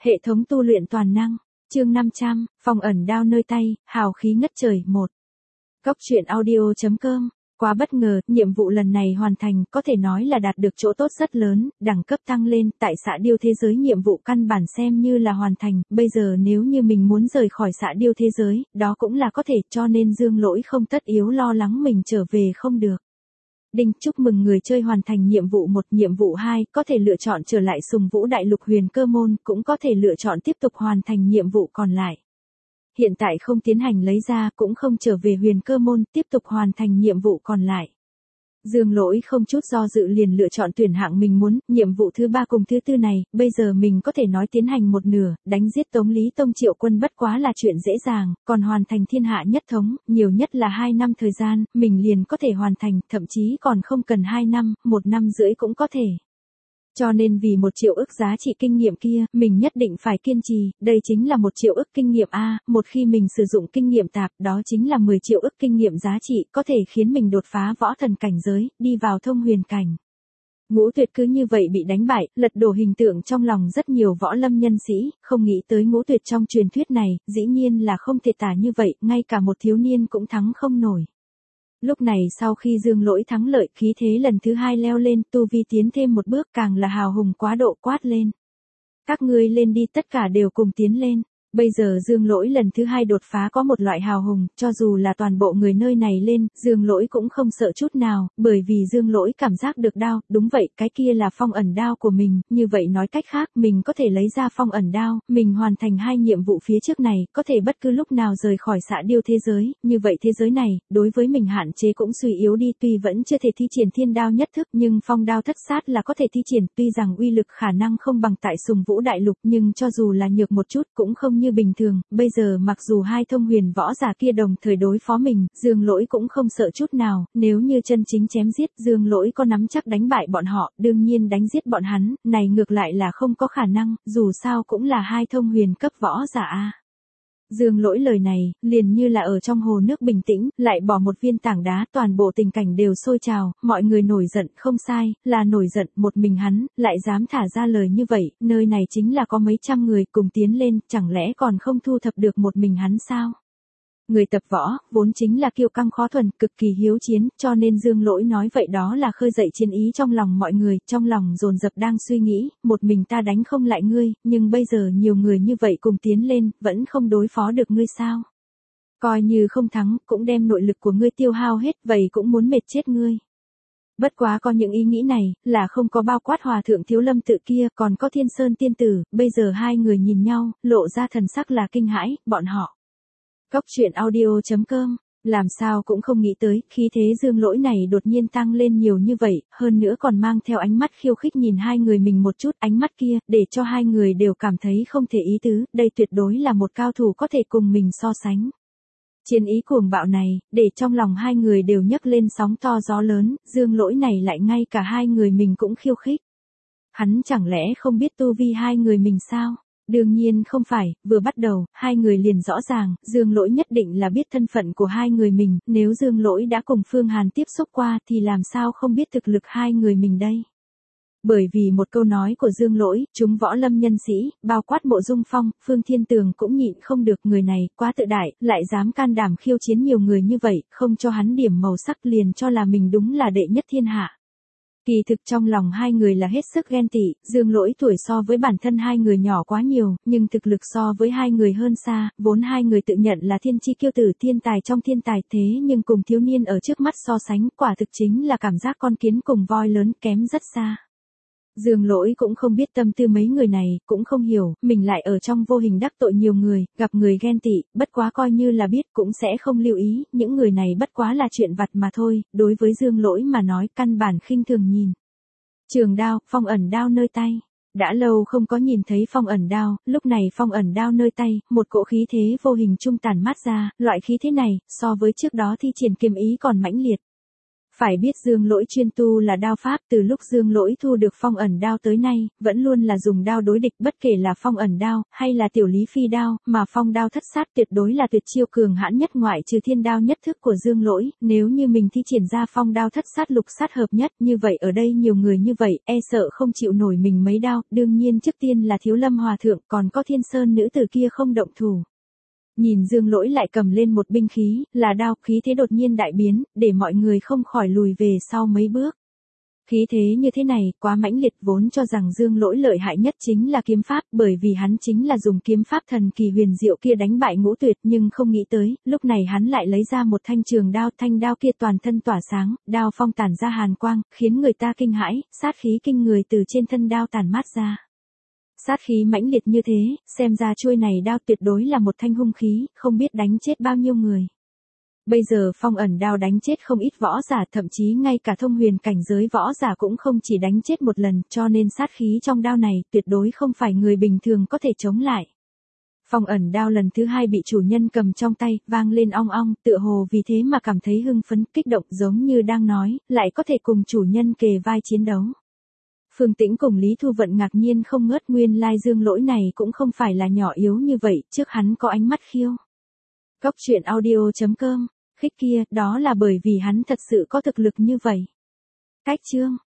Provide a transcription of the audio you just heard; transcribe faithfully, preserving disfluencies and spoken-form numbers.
Hệ thống tu luyện toàn năng, chương năm trăm, phong ẩn đao nơi tay, hào khí ngất trời một. Cốc truyện audio chấm com, quá bất ngờ, nhiệm vụ lần này hoàn thành, có thể nói là đạt được chỗ tốt rất lớn, đẳng cấp tăng lên, tại xã điêu thế giới nhiệm vụ căn bản xem như là hoàn thành, bây giờ nếu như mình muốn rời khỏi xã điêu thế giới, đó cũng là có thể, cho nên Dương Lỗi không tất yếu lo lắng mình trở về không được. Đinh, chúc mừng người chơi hoàn thành nhiệm vụ một, nhiệm vụ hai, có thể lựa chọn trở lại Sùng Vũ Đại Lục Huyền Cơ Môn, cũng có thể lựa chọn tiếp tục hoàn thành nhiệm vụ còn lại. Hiện tại không tiến hành lấy ra, cũng không trở về Huyền Cơ Môn, tiếp tục hoàn thành nhiệm vụ còn lại. Dương Lỗi không chút do dự liền lựa chọn tuyển hạng mình muốn, nhiệm vụ thứ ba cùng thứ tư này, bây giờ mình có thể nói tiến hành một nửa, đánh giết Tống Lý Tông Triệu Quân bất quá là chuyện dễ dàng, còn hoàn thành thiên hạ nhất thống, nhiều nhất là hai năm thời gian, mình liền có thể hoàn thành, thậm chí còn không cần hai năm, một năm rưỡi cũng có thể. Cho nên vì một triệu ức giá trị kinh nghiệm kia, mình nhất định phải kiên trì, đây chính là một triệu ức kinh nghiệm A, một khi mình sử dụng kinh nghiệm tạp, đó chính là mười triệu ức kinh nghiệm giá trị, có thể khiến mình đột phá võ thần cảnh giới, đi vào thông huyền cảnh. Ngũ Tuyệt cứ như vậy bị đánh bại, lật đổ hình tượng trong lòng rất nhiều võ lâm nhân sĩ, không nghĩ tới Ngũ Tuyệt trong truyền thuyết này, dĩ nhiên là không thể tả như vậy, ngay cả một thiếu niên cũng thắng không nổi. Lúc này sau khi Dương Lỗi thắng lợi, khí thế lần thứ hai leo lên, tu vi tiến thêm một bước, càng là hào hùng quá độ, quát lên. Các ngươi lên đi, tất cả đều cùng tiến lên. Bây giờ Dương Lỗi lần thứ hai đột phá có một loại hào hùng, cho dù là toàn bộ người nơi này lên, Dương Lỗi cũng không sợ chút nào, bởi vì Dương Lỗi cảm giác được đao, đúng vậy, cái kia là phong ẩn đao của mình, như vậy nói cách khác, mình có thể lấy ra phong ẩn đao, mình hoàn thành hai nhiệm vụ phía trước này, có thể bất cứ lúc nào rời khỏi xã điêu thế giới, như vậy thế giới này, đối với mình hạn chế cũng suy yếu đi, tuy vẫn chưa thể thi triển thiên đao nhất thức, nhưng phong đao thất sát là có thể thi triển, tuy rằng uy lực khả năng không bằng tại Sùng Vũ Đại Lục, nhưng cho dù là nhược một chút cũng không như bình thường, bây giờ mặc dù hai thông huyền võ giả kia đồng thời đối phó mình, Dương Lỗi cũng không sợ chút nào, nếu như chân chính chém giết, Dương Lỗi có nắm chắc đánh bại bọn họ, đương nhiên đánh giết bọn hắn, này ngược lại là không có khả năng, dù sao cũng là hai thông huyền cấp võ giả a. Dương Lỗi lời này, liền như là ở trong hồ nước bình tĩnh, lại bỏ một viên tảng đá, toàn bộ tình cảnh đều sôi trào, mọi người nổi giận, không sai, là nổi giận, một mình hắn, lại dám thả ra lời như vậy, nơi này chính là có mấy trăm người cùng tiến lên, chẳng lẽ còn không thu thập được một mình hắn sao? Người tập võ, vốn chính là kiêu căng khó thuần, cực kỳ hiếu chiến, cho nên Dương Lỗi nói vậy đó là khơi dậy chiến ý trong lòng mọi người, trong lòng dồn dập đang suy nghĩ, một mình ta đánh không lại ngươi, nhưng bây giờ nhiều người như vậy cùng tiến lên, vẫn không đối phó được ngươi sao? Coi như không thắng, cũng đem nội lực của ngươi tiêu hao hết, vậy cũng muốn mệt chết ngươi. Bất quá có những ý nghĩ này, là không có bao quát Hòa Thượng Thiếu Lâm Tự kia, còn có Thiên Sơn Tiên Tử, bây giờ hai người nhìn nhau, lộ ra thần sắc là kinh hãi, bọn họ. Cốc truyện audio chấm com, làm sao cũng không nghĩ tới, khí thế Dương Lỗi này đột nhiên tăng lên nhiều như vậy, hơn nữa còn mang theo ánh mắt khiêu khích nhìn hai người mình một chút, ánh mắt kia, để cho hai người đều cảm thấy không thể ý tứ, đây tuyệt đối là một cao thủ có thể cùng mình so sánh. Chiến ý cuồng bạo này, để trong lòng hai người đều nhấc lên sóng to gió lớn, Dương Lỗi này lại ngay cả hai người mình cũng khiêu khích. Hắn chẳng lẽ không biết tu vi hai người mình sao? Đương nhiên không phải, vừa bắt đầu, hai người liền rõ ràng, Dương Lỗi nhất định là biết thân phận của hai người mình, nếu Dương Lỗi đã cùng Phương Hàn tiếp xúc qua thì làm sao không biết thực lực hai người mình đây. Bởi vì một câu nói của Dương Lỗi, chúng võ lâm nhân sĩ, bao quát Mộ Dung Phong, Phương Thiên Tường cũng nhịn không được, người này, quá tự đại, lại dám can đảm khiêu chiến nhiều người như vậy, không cho hắn điểm màu sắc liền cho là mình đúng là đệ nhất thiên hạ. Kỳ thực trong lòng hai người là hết sức ghen tị, Dương Lỗi tuổi so với bản thân hai người nhỏ quá nhiều, nhưng thực lực so với hai người hơn xa, vốn hai người tự nhận là thiên chi kiêu tử, thiên tài trong thiên tài, thế nhưng cùng thiếu niên ở trước mắt so sánh, quả thực chính là cảm giác con kiến cùng voi lớn, kém rất xa. Dương Lỗi cũng không biết tâm tư mấy người này, cũng không hiểu, mình lại ở trong vô hình đắc tội nhiều người, gặp người ghen tị, bất quá coi như là biết cũng sẽ không lưu ý, những người này bất quá là chuyện vặt mà thôi, đối với Dương Lỗi mà nói căn bản khinh thường nhìn. Trường đao, phong ẩn đao nơi tay. Đã lâu không có nhìn thấy phong ẩn đao, lúc này phong ẩn đao nơi tay, một cỗ khí thế vô hình trung tản mát ra, loại khí thế này, so với trước đó thi triển kiếm ý còn mãnh liệt. Phải biết Dương Lỗi chuyên tu là đao pháp, từ lúc Dương Lỗi thu được phong ẩn đao tới nay, vẫn luôn là dùng đao đối địch, bất kể là phong ẩn đao, hay là tiểu lý phi đao, mà phong đao thất sát tuyệt đối là tuyệt chiêu cường hãn nhất ngoại trừ thiên đao nhất thức của Dương Lỗi, nếu như mình thi triển ra phong đao thất sát lục sát hợp nhất, như vậy ở đây nhiều người như vậy, e sợ không chịu nổi mình mấy đao, đương nhiên trước tiên là Thiếu Lâm Hòa Thượng, còn có Thiên Sơn nữ tử kia không động thủ. Nhìn Dương Lỗi lại cầm lên một binh khí, là đao, khí thế đột nhiên đại biến, để mọi người không khỏi lùi về sau mấy bước. Khí thế như thế này, quá mãnh liệt, vốn cho rằng Dương Lỗi lợi hại nhất chính là kiếm pháp, bởi vì hắn chính là dùng kiếm pháp thần kỳ huyền diệu kia đánh bại Ngũ Tuyệt, nhưng không nghĩ tới, lúc này hắn lại lấy ra một thanh trường đao, thanh đao kia toàn thân tỏa sáng, đao phong tản ra hàn quang, khiến người ta kinh hãi, sát khí kinh người từ trên thân đao tản mát ra. Sát khí mãnh liệt như thế, xem ra chuôi này đao tuyệt đối là một thanh hung khí, không biết đánh chết bao nhiêu người. Bây giờ phong ẩn đao đánh chết không ít võ giả, thậm chí ngay cả thông huyền cảnh giới võ giả cũng không chỉ đánh chết một lần, cho nên sát khí trong đao này tuyệt đối không phải người bình thường có thể chống lại. Phong ẩn đao lần thứ hai bị chủ nhân cầm trong tay, vang lên ong ong, tựa hồ vì thế mà cảm thấy hưng phấn, kích động, giống như đang nói, lại có thể cùng chủ nhân kề vai chiến đấu. Phương Tĩnh cùng Lý Thu Vận ngạc nhiên không ngớt, nguyên lai Dương Lỗi này cũng không phải là nhỏ yếu như vậy, trước hắn có ánh mắt khiêu. Cốc truyện audio chấm com, khích kia, đó là bởi vì hắn thật sự có thực lực như vậy. Cách chương